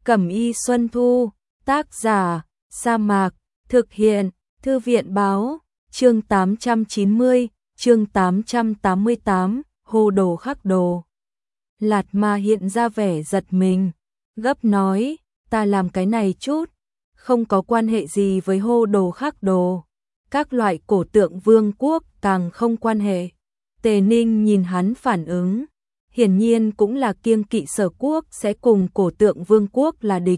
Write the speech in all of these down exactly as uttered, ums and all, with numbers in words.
Cẩm y Xuân Thu, tác giả, Sa Mạc, thực hiện, Thư viện báo, chương tám trăm chín mươi, chương tám trăm tám mươi tám, hồ đồ khắc đồ. Lạt Ma hiện ra vẻ giật mình, gấp nói, ta làm cái này chút, không có quan hệ gì với hồ đồ khắc đồ. Các loại cổ tượng vương quốc càng không quan hệ. Tề Ninh nhìn hắn phản ứng, hiển nhiên cũng là kiêng kỵ Sở quốc sẽ cùng cổ tượng vương quốc là địch.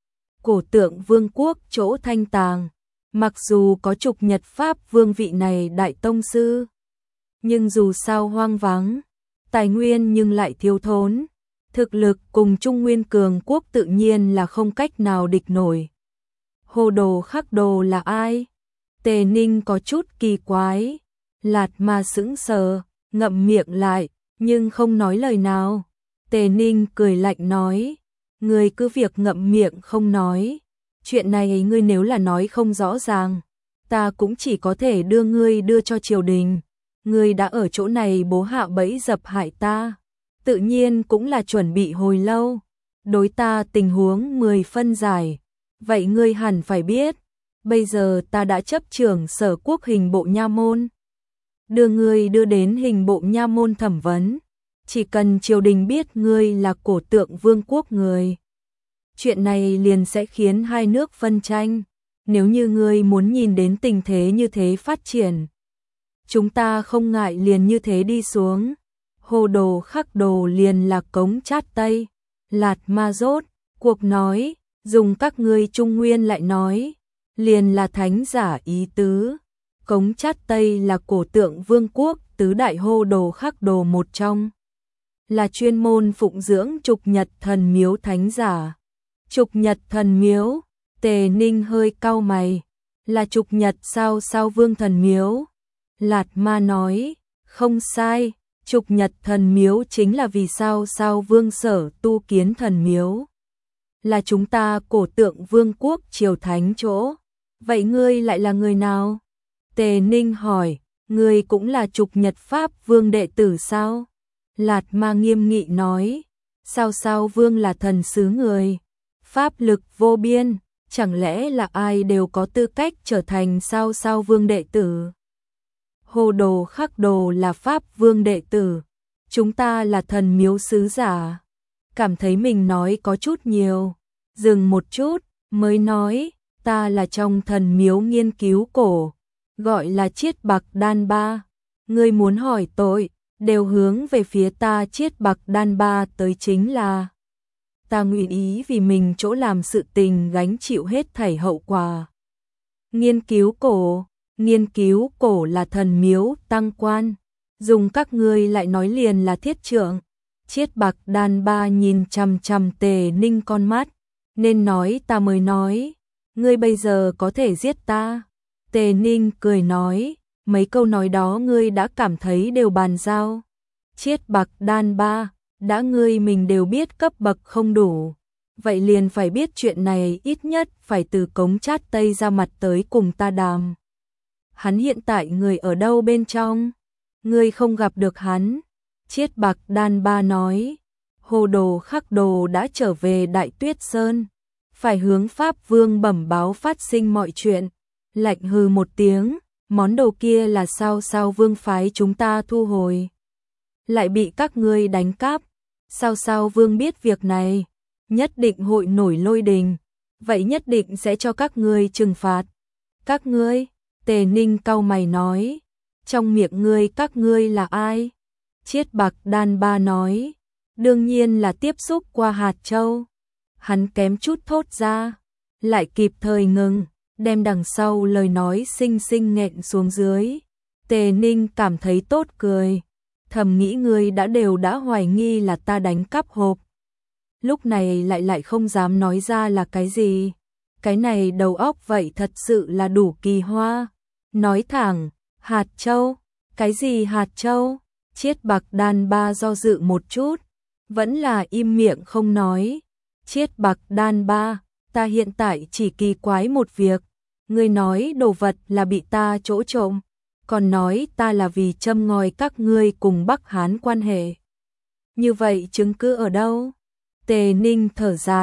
Cổ tượng vương quốc chỗ thanh tàng, mặc dù có Trục Nhật Pháp vương vị này đại tông sư, nhưng dù sao hoang vắng, tài nguyên nhưng lại thiếu thốn, thực lực cùng Trung Nguyên cường quốc tự nhiên là không cách nào địch nổi. Hồ đồ khắc đồ là ai? Tề Ninh có chút kỳ quái. Lạt Ma sững sờ, ngậm miệng lại, nhưng không nói lời nào. Tề Ninh cười lạnh nói, ngươi cứ việc ngậm miệng không nói. Chuyện này ngươi nếu là nói không rõ ràng, ta cũng chỉ có thể đưa ngươi đưa cho triều đình. Ngươi đã ở chỗ này bố hạ bẫy dập hại ta, tự nhiên cũng là chuẩn bị hồi lâu. Đối ta tình huống mười phân giải, vậy ngươi hẳn phải biết, bây giờ ta đã chấp trưởng Sở quốc hình bộ nha môn, đưa ngươi đưa đến hình bộ nha môn thẩm vấn. Chỉ cần triều đình biết ngươi là cổ tượng vương quốc người, chuyện này liền sẽ khiến hai nước phân tranh. Nếu như ngươi muốn nhìn đến tình thế như thế phát triển, chúng ta không ngại liền như thế đi xuống. Hồ đồ khắc đồ liền là cống chát Tây. Lạt Ma rốt cuộc nói, dùng các ngươi Trung Nguyên lại nói, liền là thánh giả ý tứ. Cống chát Tây là cổ tượng vương quốc tứ đại hồ đồ khắc đồ một trong, là chuyên môn phụng dưỡng Trục Nhật thần miếu thánh giả. Trục Nhật thần miếu? Tề Ninh hơi cau mày, là Trục Nhật sao sao vương thần miếu? Lạt Ma nói, không sai, Trục Nhật thần miếu chính là vì sao sao vương Sở tu kiến thần miếu, là chúng ta cổ tượng vương quốc triều thánh chỗ. Vậy ngươi lại là người nào? Tề Ninh hỏi, ngươi cũng là Trục Nhật Pháp vương đệ tử sao? Lạt Ma nghiêm nghị nói, sao sao vương là thần sứ người, pháp lực vô biên, chẳng lẽ là ai đều có tư cách trở thành sao sao vương đệ tử? Hồ đồ khắc đồ là pháp vương đệ tử, chúng ta là thần miếu sứ giả. Cảm thấy mình nói có chút nhiều, dừng một chút, mới nói, ta là trong thần miếu nghiên cứu cổ, gọi là Chiết Bạc Đan Ba. Ngươi muốn hỏi tội, đều hướng về phía ta. Chiết Bạc Đan Ba tới chính là, ta nguyện ý vì mình chỗ làm sự tình gánh chịu hết thảy hậu quả. Nghiên cứu cổ, nghiên cứu cổ là thần miếu tăng quan, dùng các ngươi lại nói liền là thiết trượng. Chiết Bạc Đan Ba nhìn chằm chằm Tề Ninh con mắt, nên nói ta mới nói, ngươi bây giờ có thể giết ta. Tề Ninh cười nói, mấy câu nói đó ngươi đã cảm thấy đều bàn giao. Chiết Bạc Đan Ba, đã ngươi mình đều biết cấp bậc không đủ, vậy liền phải biết chuyện này ít nhất phải từ cống chát Tây ra mặt tới cùng ta đàm. Hắn hiện tại người ở đâu bên trong? Ngươi không gặp được hắn. Chiết Bạc Đan Ba nói, hồ đồ khắc đồ đã trở về Đại Tuyết Sơn, phải hướng Pháp Vương bẩm báo phát sinh mọi chuyện. Lạnh hừ một tiếng, món đồ kia là sao sao vương phái chúng ta thu hồi, lại bị các ngươi đánh cắp. Sao sao vương biết việc này, nhất định hội nổi lôi đình, vậy nhất định sẽ cho các ngươi trừng phạt. Các ngươi? Tề Ninh cau mày nói, trong miệng ngươi các ngươi là ai? Chiết Bạc Đan Ba nói, đương nhiên là tiếp xúc qua hạt châu. Hắn kém chút thốt ra, lại kịp thời ngừng, đem đằng sau lời nói xinh xinh nghẹn xuống dưới. Tề Ninh cảm thấy tốt cười, thầm nghĩ ngươi đã đều đã hoài nghi là ta đánh cắp hộp, lúc này lại lại không dám nói ra là cái gì. Cái này đầu óc vậy thật sự là đủ kỳ hoa. Nói thẳng, hạt châu? Cái gì hạt châu? Chiết Bạc Đan Ba do dự một chút, vẫn là im miệng không nói. Chiết Bạc Đan Ba, ta hiện tại chỉ kỳ quái một việc, ngươi nói đồ vật là bị ta chỗ trộm, còn nói ta là vì châm ngòi các ngươi cùng Bắc Hán quan hệ. Như vậy chứng cứ ở đâu? Tề Ninh thở dài,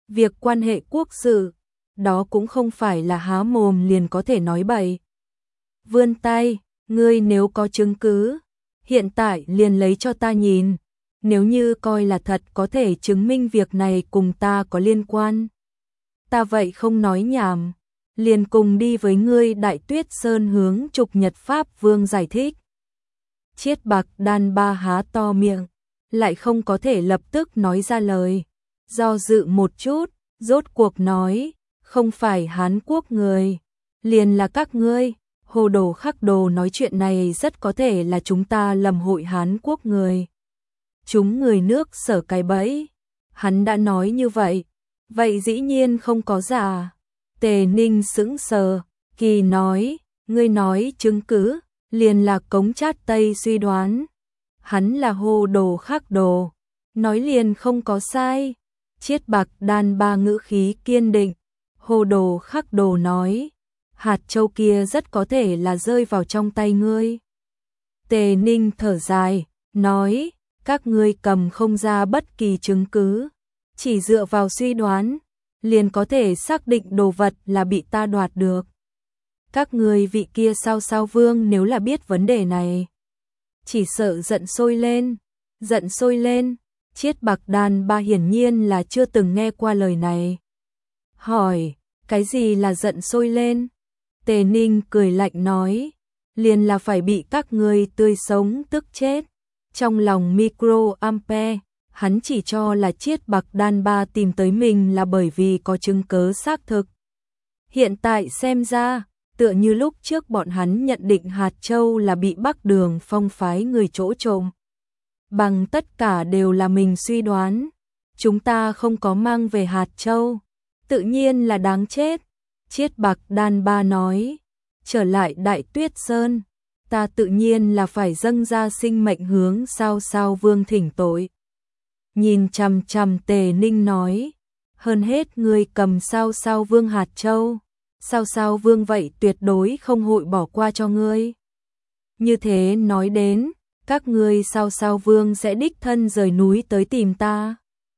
Việc quan hệ quốc sự, đó cũng không phải là há mồm liền có thể nói bậy. Vươn tay, ngươi nếu có chứng cứ, hiện tại liền lấy cho ta nhìn, nếu như coi là thật có thể chứng minh việc này cùng ta có liên quan. Ta vậy không nói nhảm, liền cùng đi với ngươi. Đại Tuyết Sơn hướng Trục Nhật Pháp Vương giải thích. Chiết Bạc Đan Ba há to miệng, lại không có thể lập tức nói ra lời, do dự một chút, rốt cuộc nói, không phải Hán Quốc người, liền là các ngươi. Hồ Đồ Khắc Đồ nói chuyện này rất có thể là chúng ta lầm hội Hán Quốc người. Chúng người nước Sở cái bẫy. Hắn đã nói như vậy, vậy dĩ nhiên không có giả. Tề Ninh sững sờ, kỳ nói, ngươi nói chứng cứ, liền là Cống Chát Tây suy đoán. Hắn là Hồ Đồ Khắc Đồ, nói liền không có sai. Chiết Bạc Đan Ba ngữ khí kiên định. Hồ Đồ Khắc Đồ nói, hạt châu kia rất có thể là rơi vào trong tay ngươi. Tề Ninh thở dài, nói, các ngươi cầm không ra bất kỳ chứng cứ, chỉ dựa vào suy đoán, liền có thể xác định đồ vật là bị ta đoạt được. Các ngươi vị kia Sao Sao Vương nếu là biết vấn đề này, chỉ sợ giận sôi lên, giận sôi lên. Chiết Bạc Đan Ba hiển nhiên là chưa từng nghe qua lời này. Hỏi, cái gì là giận sôi lên? Tề Ninh cười lạnh nói, liền là phải bị các ngươi tươi sống tức chết. Trong lòng micro ampere, hắn chỉ cho là Chiết Bạc Đan Ba tìm tới mình là bởi vì có chứng cứ xác thực. Hiện tại xem ra, tựa như lúc trước bọn hắn nhận định hạt châu là bị Bắc Đường Phong phái người chỗ trộm. Bằng tất cả đều là mình suy đoán, chúng ta không có mang về hạt châu, tự nhiên là đáng chết. Chiết Bạc Đan Ba nói, trở lại Đại Tuyết Sơn, ta tự nhiên là phải dâng ra sinh mệnh hướng Sao Sao Vương thỉnh tội. Nhìn chằm chằm Tề Ninh nói, hơn hết ngươi cầm Sao Sao Vương hạt châu, Sao Sao Vương vậy tuyệt đối không hội bỏ qua cho ngươi. Như thế nói đến, các ngươi Sao Sao Vương sẽ đích thân rời núi tới tìm ta.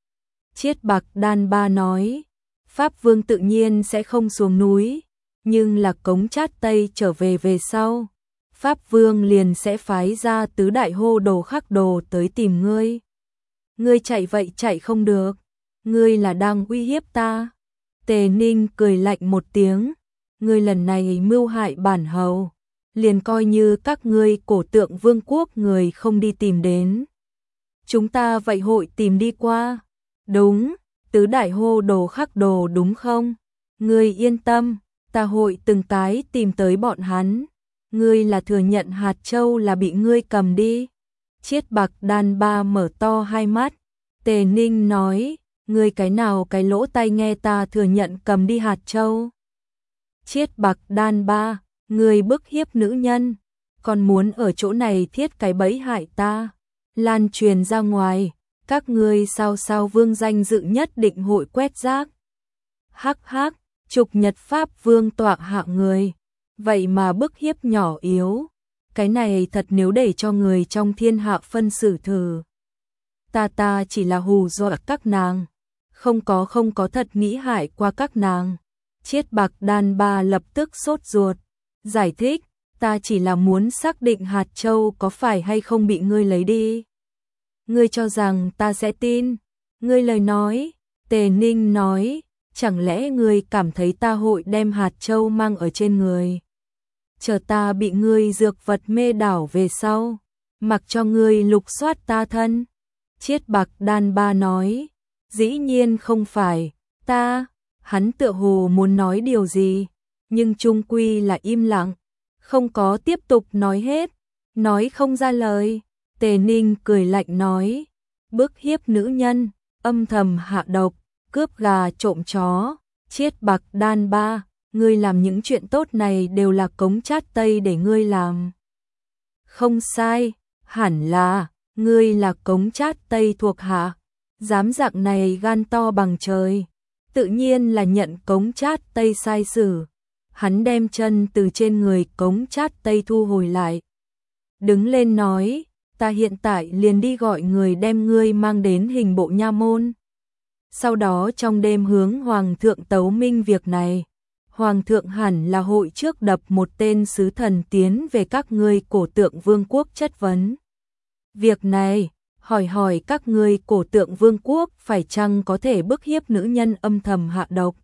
Chiết Bạc Đan Ba nói, Pháp Vương tự nhiên sẽ không xuống núi, nhưng là Cống Chát Tây trở về về sau, Pháp Vương liền sẽ phái ra tứ đại Hồ Đồ Khắc Đồ tới tìm ngươi. Ngươi chạy vậy chạy không được, ngươi là đang uy hiếp ta. Tề Ninh cười lạnh một tiếng, ngươi lần này mưu hại bản hầu, liền coi như các ngươi Cổ Tượng Vương quốc người không đi tìm đến, chúng ta vậy hội tìm đi qua. Đúng, tứ đại Hồ Đồ Khắc Đồ đúng không? Ngươi yên tâm, ta hội từng cái tìm tới bọn hắn. Ngươi là thừa nhận hạt châu là bị ngươi cầm đi. Chiết Bạc Đan Ba mở to hai mắt. Tề Ninh nói, ngươi cái nào cái lỗ tai nghe ta thừa nhận cầm đi hạt châu? Chiết Bạc Đan Ba, ngươi bức hiếp nữ nhân, còn muốn ở chỗ này thiết cái bẫy hại ta, lan truyền ra ngoài, các ngươi Sao Sao Vương danh dự nhất định hội quét rác. Hắc hắc, Trục Nhật Pháp Vương tọa hạ người, vậy mà bức hiếp nhỏ yếu, cái này thật nếu để cho người trong thiên hạ phân xử thử. Ta ta chỉ là hù dọa các nàng, không có không có thật nghĩ hại qua các nàng. Chiết Bạc Đan Ba lập tức sốt ruột, giải thích, ta chỉ là muốn xác định hạt châu có phải hay không bị ngươi lấy đi. Ngươi cho rằng ta sẽ tin ngươi lời nói? Tề Ninh nói, chẳng lẽ ngươi cảm thấy ta hội đem hạt châu mang ở trên người, chờ ta bị ngươi dược vật mê đảo về sau, mặc cho ngươi lục soát ta thân? Chiết Bạc Đan Ba nói, dĩ nhiên không phải, ta, hắn tựa hồ muốn nói điều gì, nhưng chung quy là im lặng, không có tiếp tục nói hết, nói không ra lời. Tề Ninh cười lạnh nói, bức hiếp nữ nhân, âm thầm hạ độc, cướp gà trộm chó. Chiết Bạc Đan Ba, ngươi làm những chuyện tốt này đều là Cống Chát Tây để ngươi làm. Không sai, hẳn là, ngươi là Cống Chát Tây thuộc hạ, dám dạng này gan to bằng trời, tự nhiên là nhận Cống Chát Tây sai xử. Hắn đem chân từ trên người Cống Chát Tây thu hồi lại, đứng lên nói, ta hiện tại liền đi gọi người đem ngươi mang đến hình bộ nha môn. sau đó trong đêm hướng Hoàng thượng tấu minh việc này. Hoàng thượng hẳn là hội trước đập một tên sứ thần tiến về các ngươi cổ tượng vương quốc chất vấn. Việc này, hỏi hỏi các ngươi cổ tượng vương quốc phải chăng có thể bức hiếp nữ nhân âm thầm hạ độc.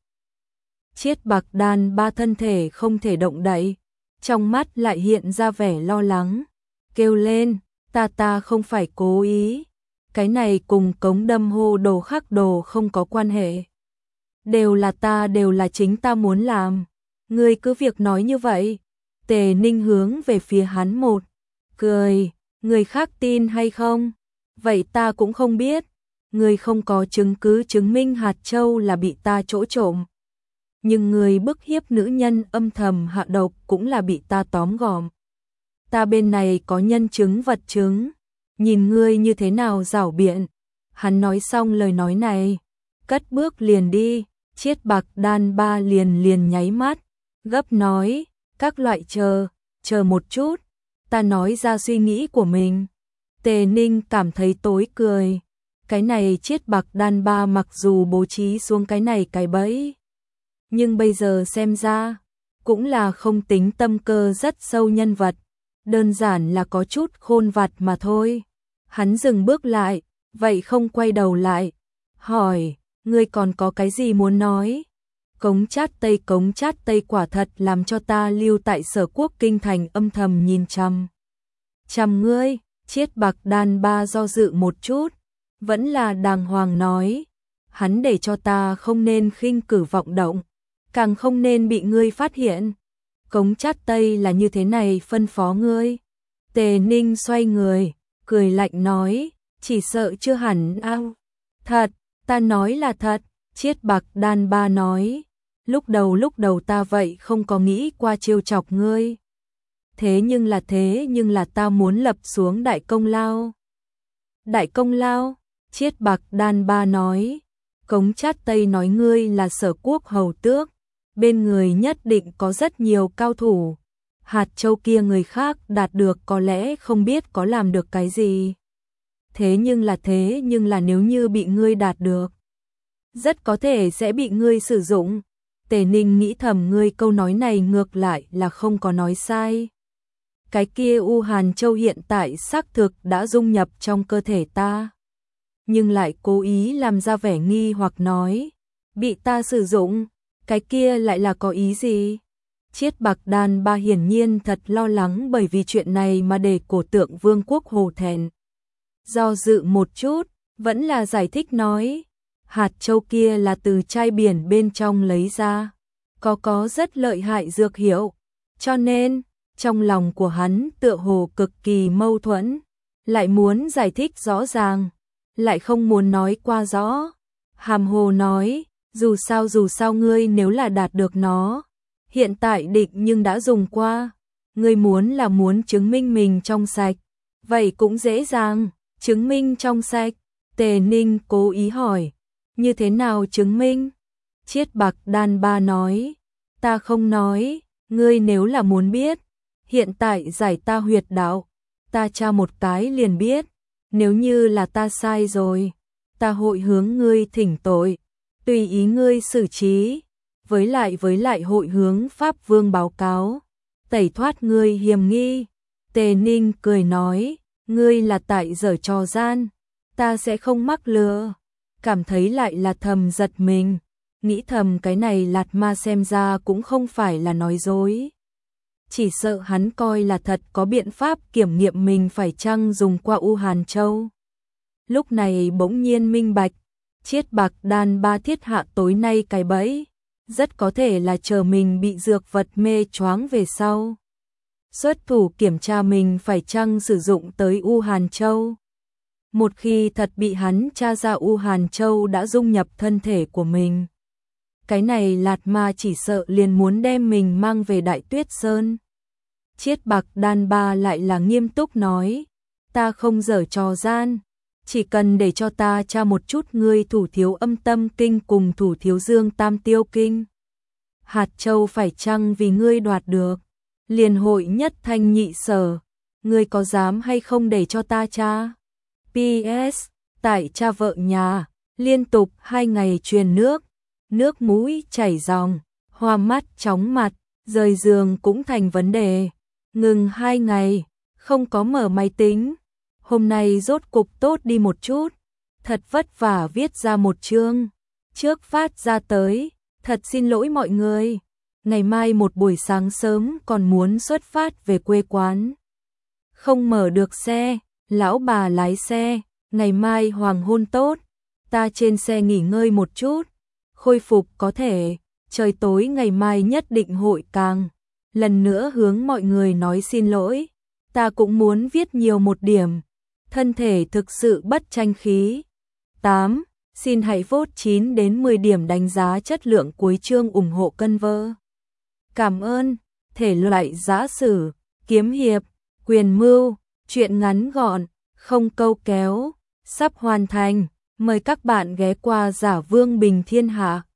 Chiết Bạc Đan Ba thân thể không thể động đậy, trong mắt lại hiện ra vẻ lo lắng, kêu lên, ta ta không phải cố ý, cái này cùng cống đâm hô đồ khắc đồ không có quan hệ. Đều là ta, đều là chính ta muốn làm, ngươi cứ việc nói như vậy. Tề Ninh hướng về phía hắn một, cười, người khác tin hay không? Vậy ta cũng không biết, ngươi không có chứng cứ chứng minh hạt châu là bị ta chỗ trộm. Nhưng người bức hiếp nữ nhân âm thầm hạ độc cũng là bị ta tóm gọn. Ta bên này có nhân chứng vật chứng, nhìn ngươi như thế nào giảo biện. Hắn nói xong lời nói này, cất bước liền đi. Chiết Bạc Đan Ba liền liền nháy mắt, gấp nói, các loại chờ, chờ một chút, ta nói ra suy nghĩ của mình. Tề Ninh cảm thấy tối cười, cái này Chiết Bạc Đan Ba mặc dù bố trí xuống cái này cái bẫy, nhưng bây giờ xem ra, cũng là không tính tâm cơ rất sâu nhân vật, đơn giản là có chút khôn vặt mà thôi. Hắn dừng bước lại, vậy không quay đầu lại, hỏi, ngươi còn có cái gì muốn nói? Cống Chát Tây, Cống Chát Tây quả thật làm cho ta lưu tại Sở Quốc kinh thành âm thầm nhìn chằm. Chằm ngươi, Chiết Bạc Đan Ba do dự một chút, vẫn là đàng hoàng nói, hắn để cho ta không nên khinh cử vọng động, càng không nên bị ngươi phát hiện. Cống Chát Tây là như thế này phân phó ngươi. Tề Ninh xoay người, cười lạnh nói, chỉ sợ chưa hẳn ao. Thật, ta nói là thật, Chiết Bạc Đan Ba nói, lúc đầu lúc đầu ta vậy không có nghĩ qua trêu chọc ngươi. Thế nhưng là thế nhưng là ta muốn lập xuống đại công lao. Đại công lao, Chiết Bạc Đan Ba nói, Cống Chát Tây nói ngươi là Sở Quốc hầu tước, bên người nhất định có rất nhiều cao thủ. Hạt châu kia người khác đạt được có lẽ không biết có làm được cái gì. Thế nhưng là thế nhưng là nếu như bị ngươi đạt được, rất có thể sẽ bị ngươi sử dụng. Tề Ninh nghĩ thầm ngươi câu nói này ngược lại là không có nói sai. Cái kia U Hàn Châu hiện tại xác thực đã dung nhập trong cơ thể ta. Nhưng lại cố ý làm ra vẻ nghi hoặc nói, bị ta sử dụng, cái kia lại là có ý gì? Chiết Bạc Đan Ba hiển nhiên thật lo lắng bởi vì chuyện này mà để cổ tượng vương quốc hổ thẹn. Do dự một chút, vẫn là giải thích nói, hạt châu kia là từ chai biển bên trong lấy ra, có có rất lợi hại dược hiệu, cho nên, trong lòng của hắn tựa hồ cực kỳ mâu thuẫn, lại muốn giải thích rõ ràng, lại không muốn nói qua rõ. Hàm hồ nói, dù sao dù sao ngươi nếu là đạt được nó, hiện tại định nhưng đã dùng qua, ngươi muốn là muốn chứng minh mình trong sạch, vậy cũng dễ dàng, chứng minh trong sạch. Tề Ninh cố ý hỏi, như thế nào chứng minh? Chiết Bạc Đan Ba nói, ta không nói, ngươi nếu là muốn biết, hiện tại giải ta huyệt đạo, ta tra một cái liền biết, nếu như là ta sai rồi, ta hội hướng ngươi thỉnh tội, tùy ý ngươi xử trí, với lại với lại hội hướng Pháp Vương báo cáo, tẩy thoát ngươi hiểm nghi. Tề Ninh cười nói, ngươi là tại giở trò gian, ta sẽ không mắc lừa. Cảm thấy lại là thầm giật mình, nghĩ thầm cái này Lạt Ma xem ra cũng không phải là nói dối. Chỉ sợ hắn coi là thật có biện pháp kiểm nghiệm mình phải chăng dùng qua U Hàn Châu. Lúc này bỗng nhiên minh bạch, Chiết Bạc Đan Ba thiết hạ tối nay cái bẫy, rất có thể là chờ mình bị dược vật mê choáng về sau. Xuất thủ kiểm tra mình phải chăng sử dụng tới U Hàn Châu. Một khi thật bị hắn tra ra U Hàn Châu đã dung nhập thân thể của mình, cái này Lạt Ma chỉ sợ liền muốn đem mình mang về Đại Tuyết Sơn. Chiết Bạc Đan Ba lại là nghiêm túc nói, ta không giở trò gian, chỉ cần để cho ta tra một chút ngươi thủ thiếu âm tâm kinh cùng thủ thiếu dương tam tiêu kinh. Hạt châu phải chăng vì ngươi đoạt được, liền hội nhất thanh nhị sở, ngươi có dám hay không để cho ta tra? pê ét, tại cha vợ nhà, Liên tục hai ngày truyền nước, nước mũi chảy ròng, hoa mắt chóng mặt, rời giường cũng thành vấn đề. Ngừng hai ngày, không có mở máy tính. Hôm nay rốt cục tốt đi một chút, thật vất vả viết ra một chương. Trước phát ra tới, thật xin lỗi mọi người. Ngày mai một buổi sáng sớm còn muốn xuất phát về quê quán. Không mở được xe, lão bà lái xe, ngày mai hoàng hôn tốt, ta trên xe nghỉ ngơi một chút, khôi phục có thể, trời tối ngày mai nhất định hội càng. Lần nữa hướng mọi người nói xin lỗi, ta cũng muốn viết nhiều một điểm, thân thể thực sự bất tranh khí. tám. Xin hãy vote chín đến mười điểm đánh giá chất lượng cuối chương ủng hộ cân vơ. Cảm ơn. Thể loại giã sử, kiếm hiệp, quyền mưu, truyện ngắn gọn, không câu kéo, sắp hoàn thành. Mời các bạn ghé qua Giả Vương Bình Thiên Hạ.